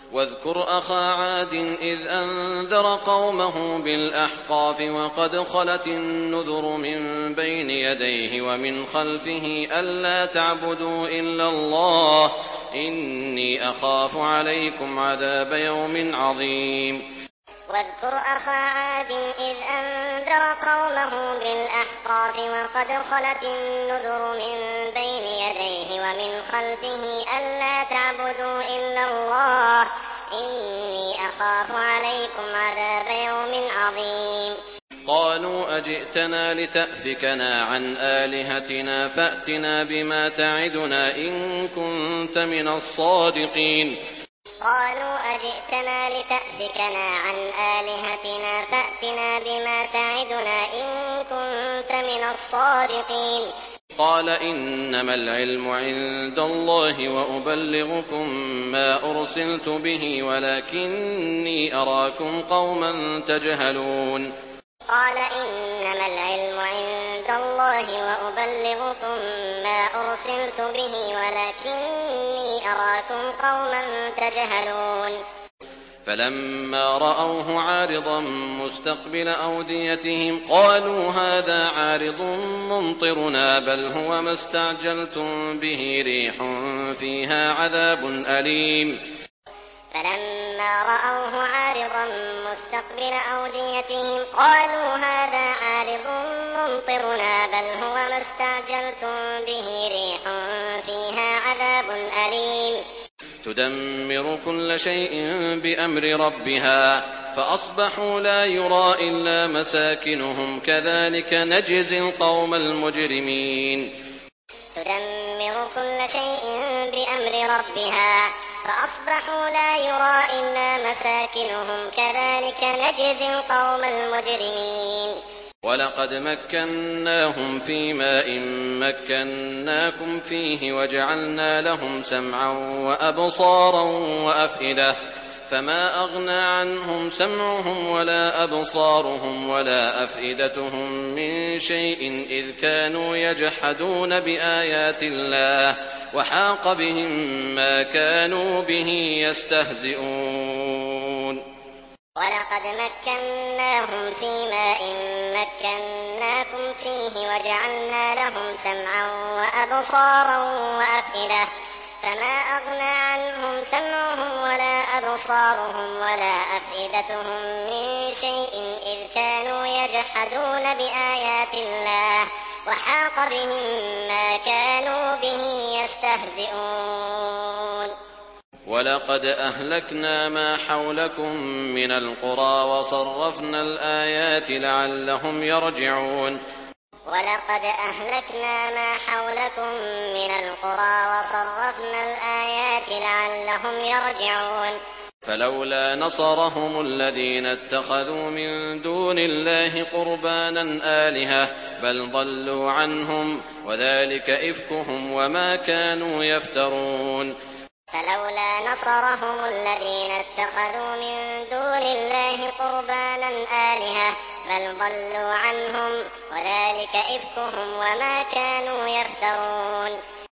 واذكر أخا عاد إذ أنذر قومه بالأحقاف وقد خلت النذر من بين يديه ومن خلفه ألا تعبدوا إلا الله إني أخاف عليكم عذاب يوم عظيم. واذكر أخا عاد إذ أنذر قومه بالأحقاف وقد خلت النذر من بين يديه ومن خلفه ألا تعبدوا إلا الله إني أخاف عليكم عذاب يوم عظيم. قالوا أجئتنا لتأفكنا عن آلهتنا فأتنا بما تعدنا إن كنت من الصادقين. قالوا أجئتنا لتأفكنا عن آلهتنا فأتنا بما تعدنا إن كنت من الصادقين. قال إنما العلم عند الله وأبلغكم ما أرسلت به ولكني أراكم قوما تجهلون. قال إنما العلم عند الله وأبلغكم ما أرسلت به ولكني أراكم قوما تجهلون. فلما رأوه عارضا مستقبل أوديتهم قالوا هذا عارض ممطرنا بل هو ما استعجلتم به ريح فيها عذاب أليم. فلما رأوه عارضا مستقبل أوديتهم قالوا هذا عارض ممطرنا بل هو ما استعجلتم به ريح فيها عذاب أليم. تدمر كل شيء بأمر ربها فأصبحوا لا يرى إلا مساكنهم كذلك نجزي القوم المجرمين. تدمر كل شيء بأمر ربها فأصبحوا لا يرى إلا مساكنهم كذلك نجزي القوم المجرمين. ولقد مكناهم في ماء مكناكم فيه وجعلنا لهم سمعا وأبصارا وأفئدة فما أغنى عنهم سمعهم ولا أبصارهم ولا أفئدتهم من شيء إذ كانوا يجحدون بآيات الله وحاق بهم ما كانوا به يستهزئون. ولقد مكناهم في ماء مكناكم فيه وجعلنا لهم سمعا وأبصارا وأفئدة فما أغنى عنهم سمعهم ولا أبصارهم ولا أفئدتهم من شيء إذ كانوا يجحدون بآيات الله وحاق بهم ما كانوا به يستهزئون. ولقد أهلكنا ما حولكم من القرى وصرفنا الآيات لعلهم يرجعون. ولقد أهلكنا ما حولكم من القرى وصرفنا الآيات لعلهم يرجعون. فلولا نصرهم الذين اتخذوا من دون الله قربانا آلهة بل ضلوا عنهم وذلك إفكهم وما كانوا يفترون. فلولا نصرهم الذين اتخذوا من دون الله قربانا آلهة بل ضلوا عنهم وذلك إفكهم وما كانوا يفترون.